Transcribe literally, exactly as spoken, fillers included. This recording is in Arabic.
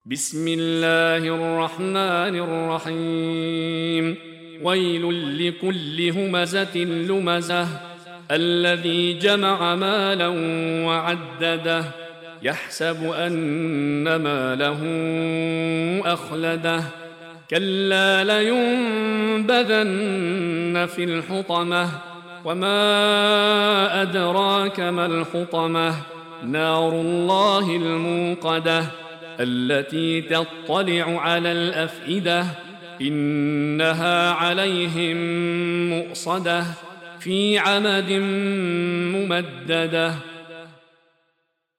بسم الله الرحمن الرحيم. ويل لكل همزة لمزة الذي جمع مالا وعدده يحسب أن ماله أخلده كلا لينبذن في الحطمة وما أدراك ما الحطمة نار الله الموقدة التي تطلع على الأفئدة إنها عليهم مؤصدة في عمد ممددة.